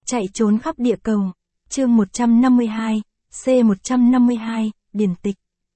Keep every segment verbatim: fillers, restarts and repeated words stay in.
Chạy trốn khắp địa cầu. Chương một trăm năm mươi hai, C một trăm năm mươi hai, điển tịch.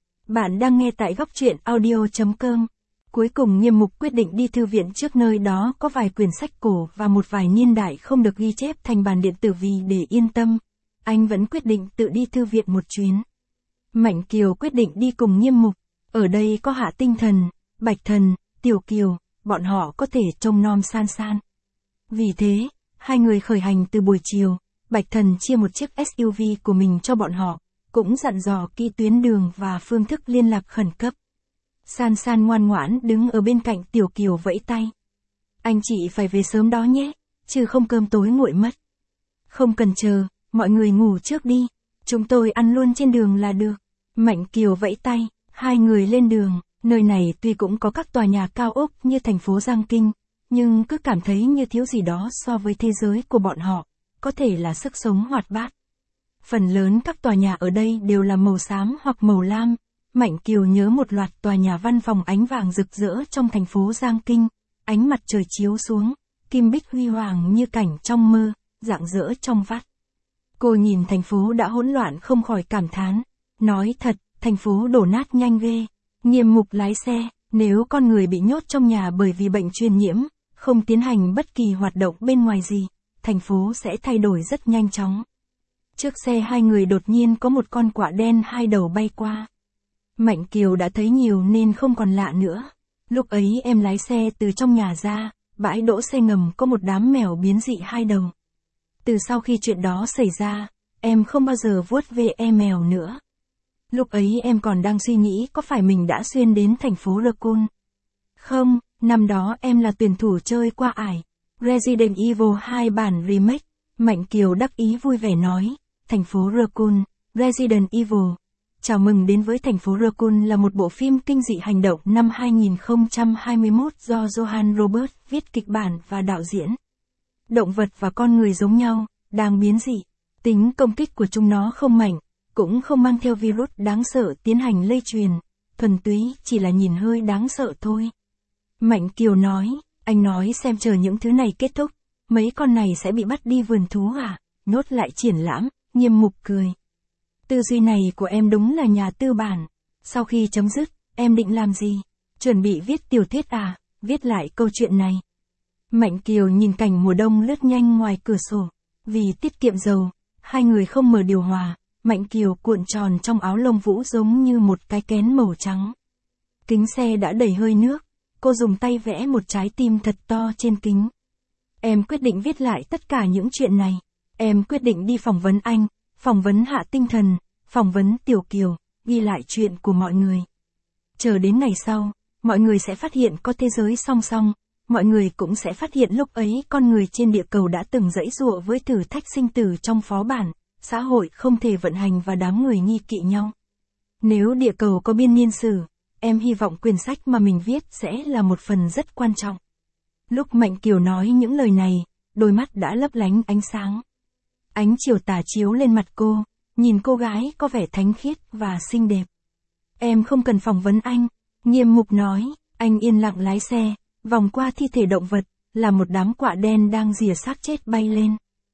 Bạn đang nghe tại góc truyện audio chấm com. Cuối cùng Nghiêm Mục quyết định đi thư viện trước, nơi đó có vài quyển sách cổ và một vài niên đại không được ghi chép thành bản điện tử, vì để yên tâm, anh vẫn quyết định tự đi thư viện một chuyến. Mạnh Kiều quyết định đi cùng Nghiêm Mục. Ở đây có Hạ Tinh Thần, Bạch Thần, Tiểu Kiều, bọn họ có thể trông nom san san. Vì thế, hai người khởi hành từ buổi chiều. Bạch Thần chia một chiếc ét u vê của mình cho bọn họ, cũng dặn dò kỹ tuyến đường và phương thức liên lạc khẩn cấp. San san ngoan ngoãn đứng ở bên cạnh Tiểu Kiều vẫy tay. Anh chị phải về sớm đó nhé, chứ không cơm tối nguội mất. Không cần chờ, mọi người ngủ trước đi, chúng tôi ăn luôn trên đường là được. Mạnh Kiều vẫy tay, hai người lên đường. Nơi này tuy cũng có các tòa nhà cao ốc như thành phố Giang Kinh, nhưng cứ cảm thấy như thiếu gì đó so với thế giới của bọn họ, có thể là sức sống hoạt bát. Phần lớn các tòa nhà ở đây đều là màu xám hoặc màu lam. Mạnh Kiều nhớ một loạt tòa nhà văn phòng ánh vàng rực rỡ trong thành phố Giang Kinh, ánh mặt trời chiếu xuống, kim bích huy hoàng như cảnh trong mơ, rạng rỡ trong vắt. Cô nhìn thành phố đã hỗn loạn không khỏi cảm thán, nói thật, thành phố đổ nát nhanh ghê. Nghiêm Mục lái xe, nếu con người bị nhốt trong nhà bởi vì bệnh truyền nhiễm, không tiến hành bất kỳ hoạt động bên ngoài gì, thành phố sẽ thay đổi rất nhanh chóng. Trước xe hai người đột nhiên có một con quạ đen hai đầu bay qua. Mạnh Kiều đã thấy nhiều nên không còn lạ nữa. Lúc ấy em lái xe từ trong nhà ra, bãi đỗ xe ngầm có một đám mèo biến dị hai đầu. Từ sau khi chuyện đó xảy ra, em không bao giờ vuốt ve em mèo nữa. Lúc ấy em còn đang suy nghĩ có phải mình đã xuyên đến thành phố Raccoon. Không, năm đó em là tuyển thủ chơi qua ải Resident Evil hai bản remake. Mạnh Kiều đắc ý vui vẻ nói, thành phố Raccoon, Resident Evil. Chào mừng đến với thành phố Raccoon là một bộ phim kinh dị hành động năm hai nghìn không trăm hai mươi mốt do Johan Robert viết kịch bản và đạo diễn. Động vật và con người giống nhau, đang biến dị. Tính công kích của chúng nó không mạnh, cũng không mang theo virus đáng sợ tiến hành lây truyền, thuần túy chỉ là nhìn hơi đáng sợ thôi. Mạnh Kiều nói, anh nói xem chờ những thứ này kết thúc, mấy con này sẽ bị bắt đi vườn thú à, nốt lại triển lãm. Nghiêm Mục cười. Tư duy này của em đúng là nhà tư bản. Sau khi chấm dứt, em định làm gì? Chuẩn bị viết tiểu thuyết à, viết lại câu chuyện này. Mạnh Kiều nhìn cảnh mùa đông lướt nhanh ngoài cửa sổ. Vì tiết kiệm dầu, hai người không mở điều hòa. Mạnh Kiều cuộn tròn trong áo lông vũ giống như một cái kén màu trắng. Kính xe đã đầy hơi nước, cô dùng tay vẽ một trái tim thật to trên kính. Em quyết định viết lại tất cả những chuyện này. Em quyết định đi phỏng vấn anh, phỏng vấn Hạ Tinh Thần, phỏng vấn Tiểu Kiều, ghi lại chuyện của mọi người. Chờ đến ngày sau, mọi người sẽ phát hiện có thế giới song song, mọi người cũng sẽ phát hiện lúc ấy con người trên địa cầu đã từng giãy giụa với thử thách sinh tử trong phó bản. Xã hội không thể vận hành và đám người nghi kỵ nhau. Nếu địa cầu có biên niên sử, em hy vọng quyển sách mà mình viết sẽ là một phần rất quan trọng. Lúc Mạnh Kiều nói những lời này, đôi mắt đã lấp lánh ánh sáng. Ánh chiều tà chiếu lên mặt cô, nhìn cô gái có vẻ thánh khiết và xinh đẹp. Em không cần phỏng vấn anh, Nghiêm Mục nói, anh yên lặng lái xe, vòng qua thi thể động vật, là một đám quạ đen đang rỉa xác chết bay lên.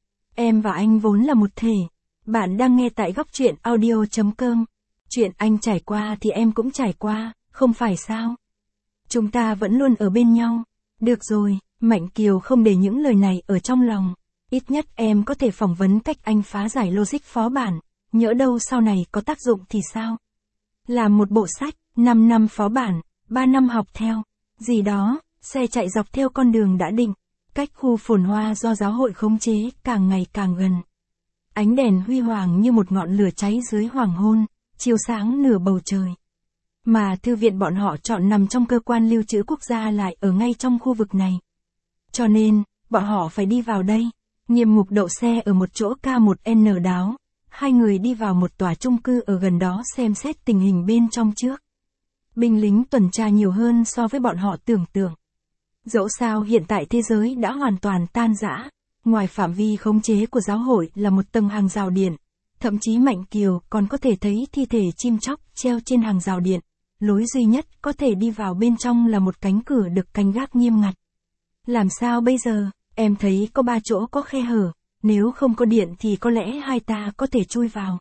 Em và anh vốn là một thể. Bạn đang nghe tại góc truyện audio chấm com. Chuyện anh trải qua thì em cũng trải qua, không phải sao? Chúng ta vẫn luôn ở bên nhau. Được rồi, Mạnh Kiều không để những lời này ở trong lòng. Ít nhất em có thể phỏng vấn cách anh phá giải logic phó bản, nhỡ đâu sau này có tác dụng thì sao? Làm một bộ sách, năm năm phó bản, ba năm học theo, gì đó, xe chạy dọc theo con đường đã định, cách khu phồn hoa do giáo hội khống chế càng ngày càng gần. Ánh đèn huy hoàng như một ngọn lửa cháy dưới hoàng hôn, chiếu sáng nửa bầu trời. Mà thư viện bọn họ chọn nằm trong cơ quan lưu trữ quốc gia lại ở ngay trong khu vực này. Cho nên, bọn họ phải đi vào đây. Nghiêm Mục đậu xe ở một chỗ K một N đáo. Hai người đi vào một tòa chung cư ở gần đó xem xét tình hình bên trong trước. Binh lính tuần tra nhiều hơn so với bọn họ tưởng tượng. Dẫu sao hiện tại thế giới đã hoàn toàn tan rã. Ngoài phạm vi khống chế của giáo hội là một tầng hàng rào điện. Thậm chí Mạnh Kiều còn có thể thấy thi thể chim chóc treo trên hàng rào điện. Lối duy nhất có thể đi vào bên trong là một cánh cửa được canh gác nghiêm ngặt. Làm sao bây giờ? Em thấy có ba chỗ có khe hở. nếu không có điện thì có lẽ hai ta có thể chui vào.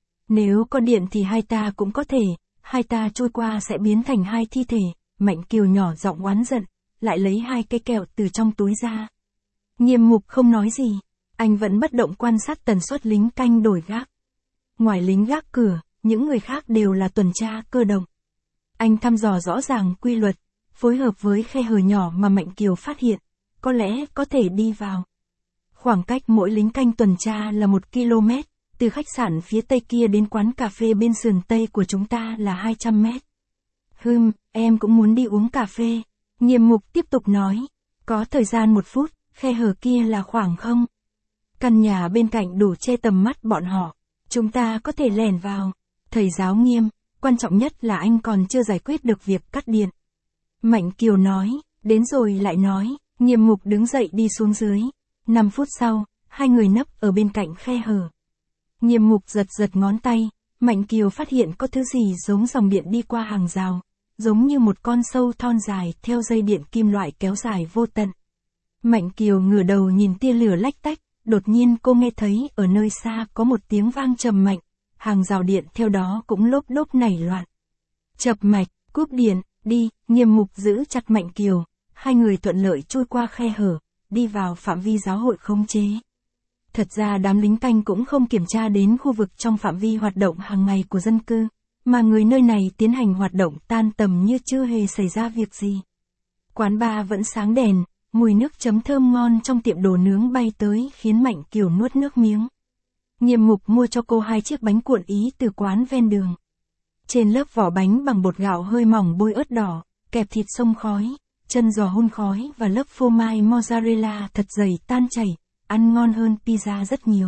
Nếu có điện thì hai ta cũng có thể, hai ta trôi qua sẽ biến thành hai thi thể. Mạnh Kiều nhỏ giọng oán giận, lại lấy hai cái kẹo từ trong túi ra. Nghiêm Mục không nói gì, anh vẫn bất động quan sát tần suất lính canh đổi gác. Ngoài lính gác cửa, những người khác đều là tuần tra cơ động. Anh thăm dò rõ ràng quy luật, phối hợp với khe hở nhỏ mà Mạnh Kiều phát hiện, có lẽ có thể đi vào. Khoảng cách mỗi lính canh tuần tra là một ki lô mét, từ khách sạn phía tây kia đến quán cà phê bên sườn tây của chúng ta là hai trăm mét. Hừm, em cũng muốn đi uống cà phê. Nghiêm Mục tiếp tục nói, có thời gian một phút, khe hở kia là khoảng không? Căn nhà bên cạnh đủ che tầm mắt bọn họ, chúng ta có thể lẻn vào. Thầy giáo Nghiêm, quan trọng nhất là anh còn chưa giải quyết được việc cắt điện. Mạnh Kiều nói, đến rồi lại nói. Nghiêm Mục đứng dậy đi xuống dưới. năm phút sau, hai người nấp ở bên cạnh khe hở. Nghiêm Mục giật giật ngón tay, Mạnh Kiều phát hiện có thứ gì giống dòng điện đi qua hàng rào, giống như một con sâu thon dài theo dây điện kim loại kéo dài vô tận. Mạnh Kiều ngửa đầu nhìn tia lửa lách tách, đột nhiên cô nghe thấy ở nơi xa có một tiếng vang trầm mạnh, hàng rào điện theo đó cũng lốp lốp nảy loạn. Chập mạch, cúp điện, đi. Nghiêm Mục giữ chặt Mạnh Kiều, hai người thuận lợi trôi qua khe hở, đi vào phạm vi giáo hội khống chế. Thật ra đám lính canh cũng không kiểm tra đến khu vực trong phạm vi hoạt động hàng ngày của dân cư, mà người nơi này tiến hành hoạt động tan tầm như chưa hề xảy ra việc gì. Quán bar vẫn sáng đèn, mùi nước chấm thơm ngon trong tiệm đồ nướng bay tới khiến Mạnh Kiều nuốt nước miếng. Nghiêm Mục mua cho cô hai chiếc bánh cuộn Ý từ quán ven đường. Trên lớp vỏ bánh bằng bột gạo hơi mỏng bôi ớt đỏ, kẹp thịt xông khói, chân giò hun khói và lớp phô mai mozzarella thật dày tan chảy, ăn ngon hơn pizza rất nhiều.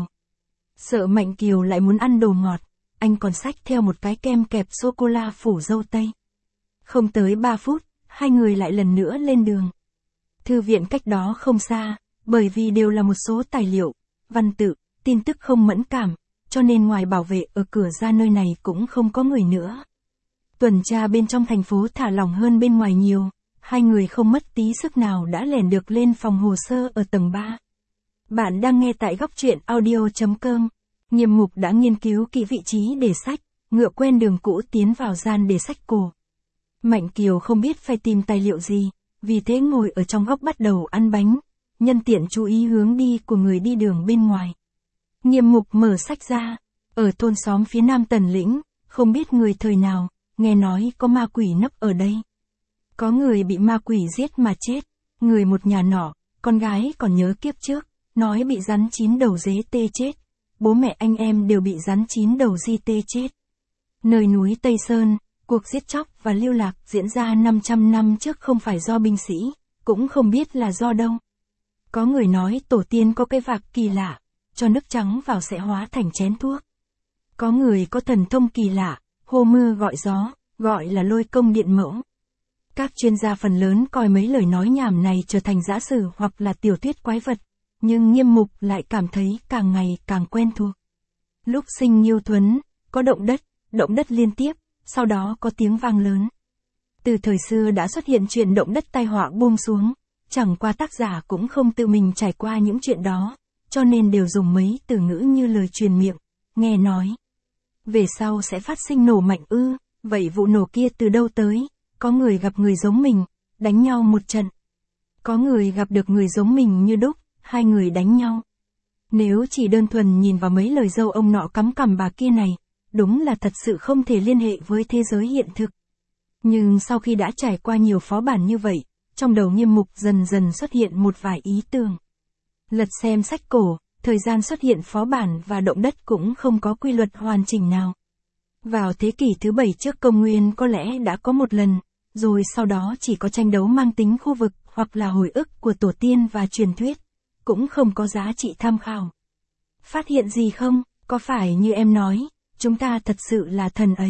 Sợ Mạnh Kiều lại muốn ăn đồ ngọt, anh còn xách theo một cái kem kẹp sô-cô-la phủ dâu tây. Không tới ba phút, hai người lại lần nữa lên đường. Thư viện cách đó không xa, bởi vì đều là một số tài liệu, văn tự, tin tức không mẫn cảm, cho nên ngoài bảo vệ ở cửa ra nơi này cũng không có người nữa. Tuần tra bên trong thành phố thả lỏng hơn bên ngoài nhiều, hai người không mất tí sức nào đã lẻn được lên phòng hồ sơ ở tầng ba. Bạn đang nghe tại góc truyện audio chấm com. Nghiêm Mục đã nghiên cứu kỹ vị trí để sách, ngựa quen đường cũ tiến vào gian để sách cổ. Mạnh Kiều không biết phải tìm tài liệu gì, vì thế ngồi ở trong góc bắt đầu ăn bánh, nhân tiện chú ý hướng đi của người đi đường bên ngoài. Nghiêm Mục mở sách ra, ở thôn xóm phía nam Tần Lĩnh, không biết người thời nào, nghe nói có ma quỷ nấp ở đây. Có người bị ma quỷ giết mà chết, người một nhà nọ, con gái còn nhớ kiếp trước, nói bị rắn chín đầu dế tê chết, bố mẹ anh em đều bị rắn chín đầu di tê chết. Nơi núi Tây Sơn, cuộc giết chóc và lưu lạc diễn ra năm trăm năm trước không phải do binh sĩ, cũng không biết là do đâu. Có người nói tổ tiên có cái vạc kỳ lạ, cho nước trắng vào sẽ hóa thành chén thuốc. Có người có thần thông kỳ lạ, hô mưa gọi gió, gọi là lôi công điện mẫu. Các chuyên gia phần lớn coi mấy lời nói nhảm này trở thành giả sử hoặc là tiểu thuyết quái vật, nhưng Nghiêm Mục lại cảm thấy càng ngày càng quen thuộc. Lúc sinh Nghiêu Thuấn, có động đất, động đất liên tiếp, sau đó có tiếng vang lớn. Từ thời xưa đã xuất hiện chuyện động đất tai họa buông xuống, chẳng qua tác giả cũng không tự mình trải qua những chuyện đó, cho nên đều dùng mấy từ ngữ như lời truyền miệng, nghe nói. Về sau sẽ phát sinh nổ mạnh ư, vậy vụ nổ kia từ đâu tới? Có người gặp người giống mình, đánh nhau một trận. Có người gặp được người giống mình như đúc, hai người đánh nhau. Nếu chỉ đơn thuần nhìn vào mấy lời dâu ông nọ cắm cằm bà kia này, đúng là thật sự không thể liên hệ với thế giới hiện thực. Nhưng sau khi đã trải qua nhiều phó bản như vậy, trong đầu Nghiêm Mục dần dần xuất hiện một vài ý tưởng. Lật xem sách cổ, thời gian xuất hiện phó bản và động đất cũng không có quy luật hoàn chỉnh nào. Vào thế kỷ thứ bảy trước công nguyên có lẽ đã có một lần, rồi sau đó chỉ có tranh đấu mang tính khu vực hoặc là hồi ức của tổ tiên và truyền thuyết, cũng không có giá trị tham khảo. Phát hiện gì không, có phải như em nói, chúng ta thật sự là thần ấy.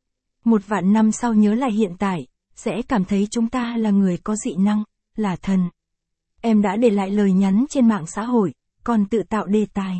Một vạn năm sau nhớ lại hiện tại, sẽ cảm thấy chúng ta là người có dị năng, là thần. Em đã để lại lời nhắn trên mạng xã hội, còn tự tạo đề tài.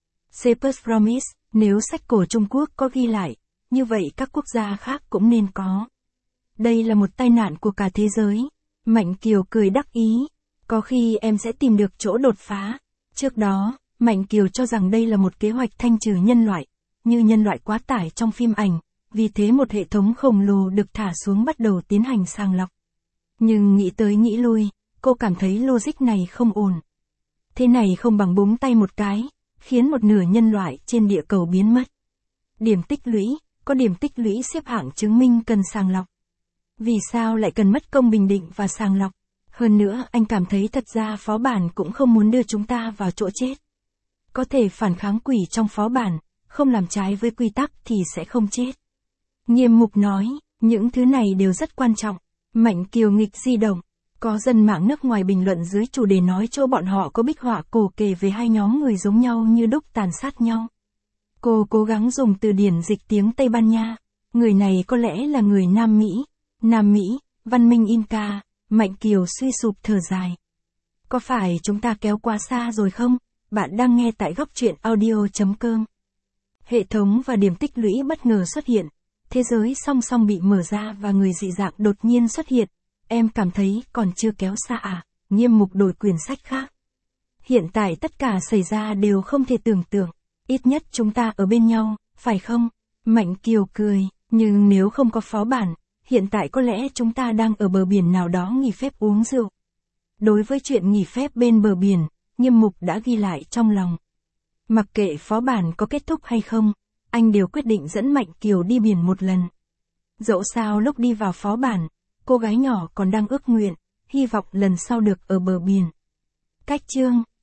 Cepus Promise, nếu sách cổ Trung Quốc có ghi lại, như vậy các quốc gia khác cũng nên có. Đây là một tai nạn của cả thế giới. Mạnh Kiều cười đắc ý. Có khi em sẽ tìm được chỗ đột phá. Trước đó, Mạnh Kiều cho rằng đây là một kế hoạch thanh trừ nhân loại, như nhân loại quá tải trong phim ảnh, vì thế một hệ thống khổng lồ được thả xuống bắt đầu tiến hành sàng lọc. Nhưng nghĩ tới nghĩ lui, cô cảm thấy logic này không ổn. Thế này không bằng búng tay một cái, khiến một nửa nhân loại trên địa cầu biến mất. Điểm tích lũy, có điểm tích lũy xếp hạng chứng minh cần sàng lọc. Vì sao lại cần mất công bình định và sàng lọc? Hơn nữa anh cảm thấy thật ra phó bản cũng không muốn đưa chúng ta vào chỗ chết. Có thể phản kháng quỷ trong phó bản, không làm trái với quy tắc thì sẽ không chết. Nghiêm Mục nói, những thứ này đều rất quan trọng. Mạnh Kiều nghịch di động. Có dân mạng nước ngoài bình luận dưới chủ đề nói chỗ bọn họ có bích họa cổ kể về hai nhóm người giống nhau như đúc tàn sát nhau. Cô cố gắng dùng từ điển dịch tiếng Tây Ban Nha. Người này có lẽ là người Nam Mỹ. Nam Mỹ, văn minh Inca. Mạnh Kiều suy sụp thở dài. Có phải chúng ta kéo quá xa rồi không? Bạn đang nghe tại góc truyện audio chấm com. Hệ thống và điểm tích lũy bất ngờ xuất hiện. Thế giới song song bị mở ra và người dị dạng đột nhiên xuất hiện. Em cảm thấy còn chưa kéo xa à? Nghiêm Mục đổi quyển sách khác. Hiện tại tất cả xảy ra đều không thể tưởng tượng. Ít nhất chúng ta ở bên nhau, phải không? Mạnh Kiều cười, nhưng nếu không có phó bản, hiện tại có lẽ chúng ta đang ở bờ biển nào đó nghỉ phép uống rượu. Đối với chuyện nghỉ phép bên bờ biển, Nghiêm Mục đã ghi lại trong lòng. Mặc kệ phó bản có kết thúc hay không, anh đều quyết định dẫn Mạnh Kiều đi biển một lần. Dẫu sao lúc đi vào phó bản, cô gái nhỏ còn đang ước nguyện, hy vọng lần sau được ở bờ biển. Cách chương